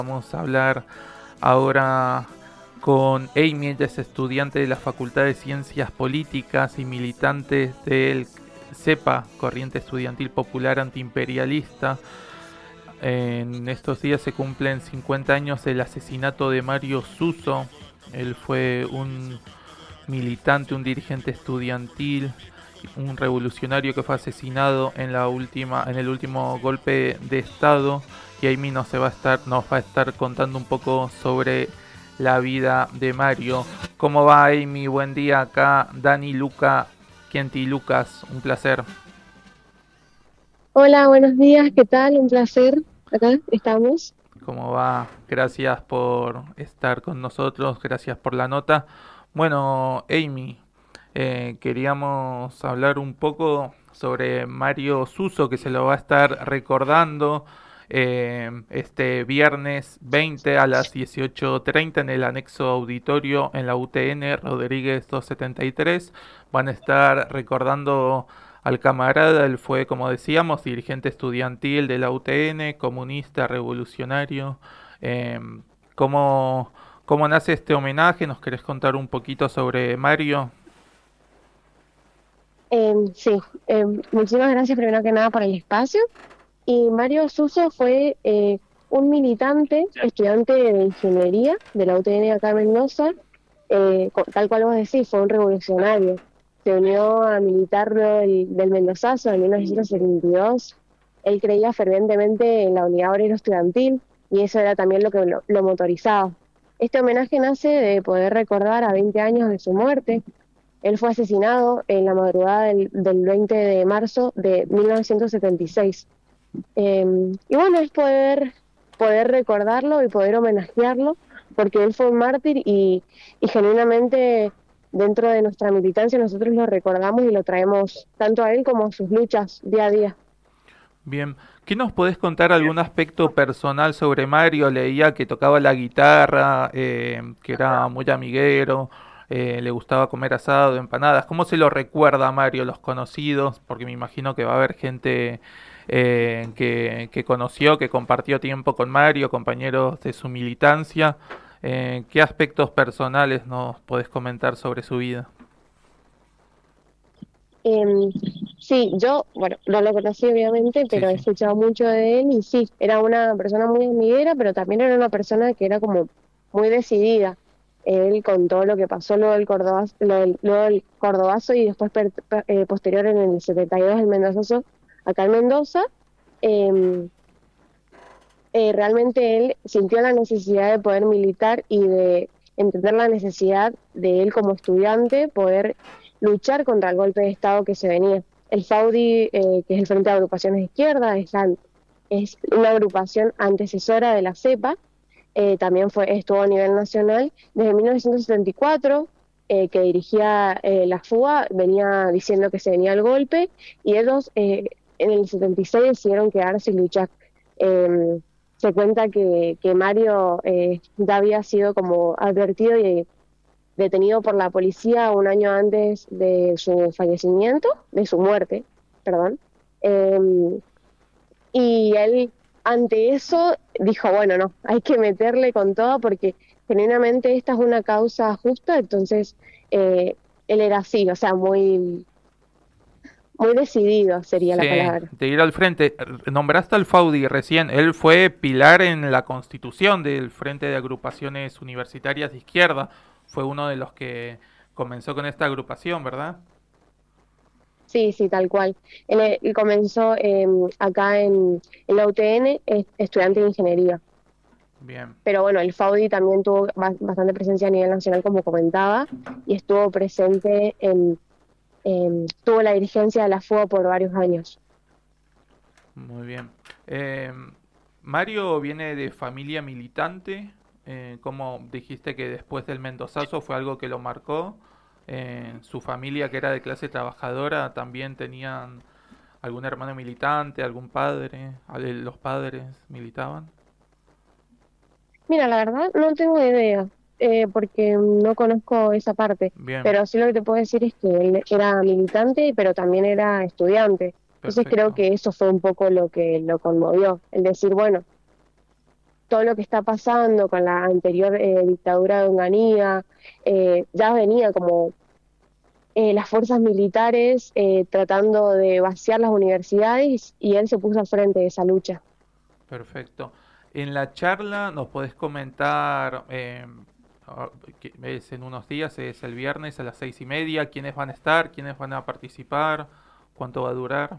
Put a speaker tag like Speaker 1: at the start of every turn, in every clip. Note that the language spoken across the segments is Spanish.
Speaker 1: Vamos a hablar ahora con Amy. Ella es estudiante de la Facultad de Ciencias Políticas y militante del CEPA, Corriente Estudiantil Popular Antiimperialista. En estos días se cumplen 50 años del asesinato de Mario Suso. Él fue un militante, un dirigente estudiantil, un revolucionario que fue asesinado en el último golpe de estado. Y Amy nos va a estar contando un poco sobre la vida de Mario. ¿Cómo va, Amy? Buen día. Acá Dani, Luca, Kienti y Lucas, un placer.
Speaker 2: Hola, buenos días, ¿qué tal? Un placer. Acá estamos.
Speaker 1: ¿Cómo va? Gracias por estar con nosotros, gracias por la nota. Bueno, Amy, queríamos hablar un poco sobre Mario Suso, que se lo va a estar recordando este viernes 20 a las 18:30 en el anexo auditorio en la UTN Rodríguez 273. Van a estar recordando al camarada. Él fue, como decíamos, dirigente estudiantil de la UTN, comunista, revolucionario. Eh, ¿cómo, ¿Cómo nace este homenaje? ¿Nos querés contar un poquito sobre Mario?
Speaker 2: Sí, muchísimas gracias primero que nada por el espacio. Y Mario Suso fue un militante, estudiante de ingeniería de la UTN acá en Mendoza. Tal cual vos decís, fue un revolucionario. Se unió a militar del Mendozazo en 1972. Él creía fervientemente en la unidad obrero estudiantil y eso era también lo que lo motorizaba. Este homenaje nace de poder recordar a 20 años de su muerte. Él fue asesinado en la madrugada del 20 de marzo de 1976. Y bueno, es poder recordarlo y poder homenajearlo, porque él fue un mártir y genuinamente dentro de nuestra militancia nosotros lo recordamos y lo traemos tanto a él como a sus luchas día a día.
Speaker 1: Bien, ¿qué nos podés contar algún aspecto personal sobre Mario? Leía que tocaba la guitarra, que era muy amiguero, le gustaba comer asado, empanadas. ¿Cómo se lo recuerda a Mario, los conocidos? Porque me imagino que va a haber gente que conoció, que compartió tiempo con Mario, compañeros de su militancia. ¿Qué aspectos personales nos podés comentar sobre su vida?
Speaker 2: Em, sí, yo, bueno, no lo conocí obviamente,
Speaker 1: Sí,
Speaker 2: pero he
Speaker 1: sí.
Speaker 2: escuchado mucho de él y sí, era una persona muy amiguera, pero también era una persona que era como muy decidida. Él con todo lo que pasó luego del Cordobazo y después posterior en el 72 el Mendozazo, acá en Mendoza, em, realmente él sintió la necesidad de poder militar y de entender la necesidad de él como estudiante poder luchar contra el golpe de Estado que se venía. El FAUDI, que es el Frente de Agrupaciones de Izquierda, es una agrupación antecesora de la CEPA, también estuvo a nivel nacional desde 1974, que dirigía la FUA, venía diciendo que se venía el golpe y ellos en el 76 decidieron quedarse y luchar. Eh, Se cuenta que Mario ya había sido como advertido y detenido por la policía un año antes de su fallecimiento, de su muerte, perdón. Eh, y él, ante eso, dijo, bueno, no, hay que meterle con todo porque genuinamente esta es una causa justa, entonces él era así, o sea, muy decidido sería la
Speaker 1: Sí,
Speaker 2: palabra.
Speaker 1: de ir al frente. Nombraste al Faudi recién. Él fue pilar en la constitución del Frente de Agrupaciones Universitarias de Izquierda. Fue uno de los que comenzó con esta agrupación, ¿verdad?
Speaker 2: Sí, sí, tal cual. Él comenzó acá en la UTN, es estudiante de ingeniería.
Speaker 1: Bien,
Speaker 2: Pero bueno, el FAUDI también tuvo bastante presencia a nivel nacional, como comentaba, y estuvo presente tuvo la dirigencia de la FUA por varios años.
Speaker 1: muy bien. Eh, Mario viene de familia militante. Como dijiste que después del Mendozazo fue algo que lo marcó. Su familia, que era de clase trabajadora, también tenían algún hermano militante, algún padre. Los padres militaban.
Speaker 2: Mira, la verdad no tengo idea, porque no conozco esa parte,
Speaker 1: Bien,
Speaker 2: pero sí lo que te puedo decir es que él era militante, pero también era estudiante. Entonces creo
Speaker 1: perfecto.
Speaker 2: que eso fue un poco lo que lo conmovió, el decir, bueno, todo lo que está pasando con la anterior dictadura de Onganía, ya venía como las fuerzas militares tratando de vaciar las universidades y él se puso al frente de esa lucha.
Speaker 1: Perfecto. En la charla nos podés comentar, que es en unos días, es el viernes a las 6:30, quiénes van a estar, quiénes van a participar, cuánto va a durar.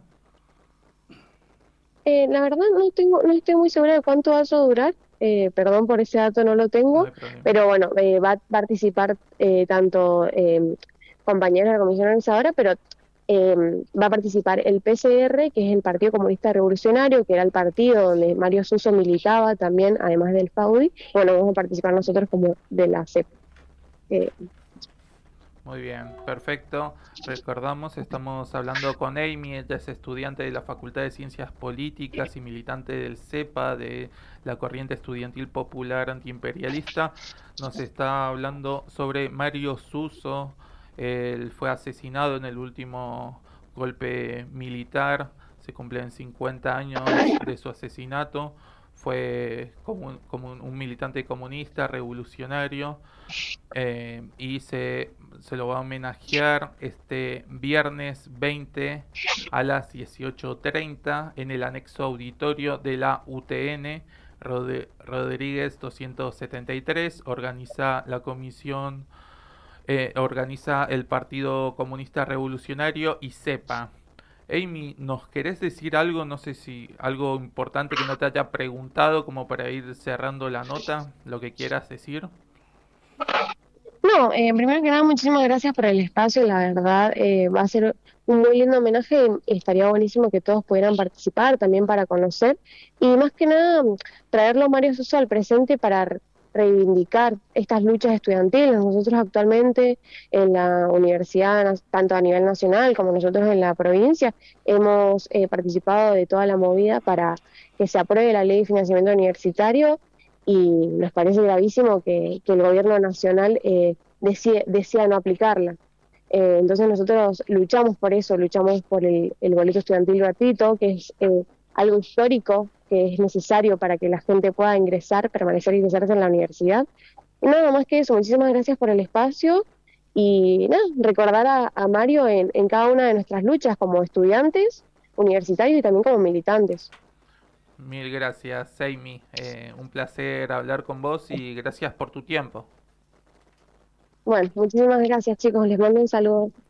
Speaker 2: La verdad no estoy muy segura de cuánto va a durar, perdón por ese dato, no lo
Speaker 1: No
Speaker 2: tengo,
Speaker 1: hay problema.
Speaker 2: pero bueno, va a participar tanto compañeros de la comisión organizadora, pero eh, va a participar el PCR, que es el Partido Comunista Revolucionario, que era el partido donde Mario Suso militaba también, además del FAUDI. Bueno, vamos a participar nosotros como de la CEP. Eh,
Speaker 1: Muy bien, perfecto. Recordamos, estamos hablando con Amy, ella es estudiante de la Facultad de Ciencias Políticas y militante del CEPA, de la Corriente Estudiantil Popular Antiimperialista. Nos está hablando sobre Mario Suso. Él fue asesinado en el último golpe militar. Se cumplen 50 años de su asesinato. Fue como un militante comunista, revolucionario, y se lo va a homenajear este viernes 20 a las 18:30 en el anexo auditorio de la UTN Rodríguez 273. Organiza la comisión, organiza el Partido Comunista Revolucionario y CEPA. Amy, ¿nos querés decir algo? No sé si algo importante que no te haya preguntado como para ir cerrando la nota, lo que quieras decir.
Speaker 2: No, primero que nada, muchísimas gracias por el espacio. La verdad, va a ser un muy lindo homenaje y estaría buenísimo que todos pudieran participar también para conocer. Y más que nada, traerlo Mario Sosa al presente para reivindicar estas luchas estudiantiles. Nosotros actualmente en la universidad, tanto a nivel nacional como nosotros en la provincia, hemos participado de toda la movida para que se apruebe la ley de financiamiento universitario y nos parece gravísimo que el gobierno nacional desea no aplicarla. Entonces nosotros luchamos por eso, luchamos por el boleto estudiantil gratuito, que es algo histórico, que es necesario para que la gente pueda ingresar, permanecer y ingresarse en la universidad. Y nada más que eso, muchísimas gracias por el espacio y nada, recordar a Mario en cada una de nuestras luchas como estudiantes, universitarios y también como militantes.
Speaker 1: Mil gracias, Amy. Un placer hablar con vos y gracias por tu tiempo.
Speaker 2: Bueno, muchísimas gracias chicos, les mando un saludo.